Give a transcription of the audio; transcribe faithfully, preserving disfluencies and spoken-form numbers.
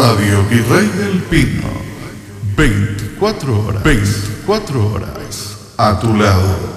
Radio Virrey del Pino. veinticuatro horas. veinticuatro horas. A tu lado.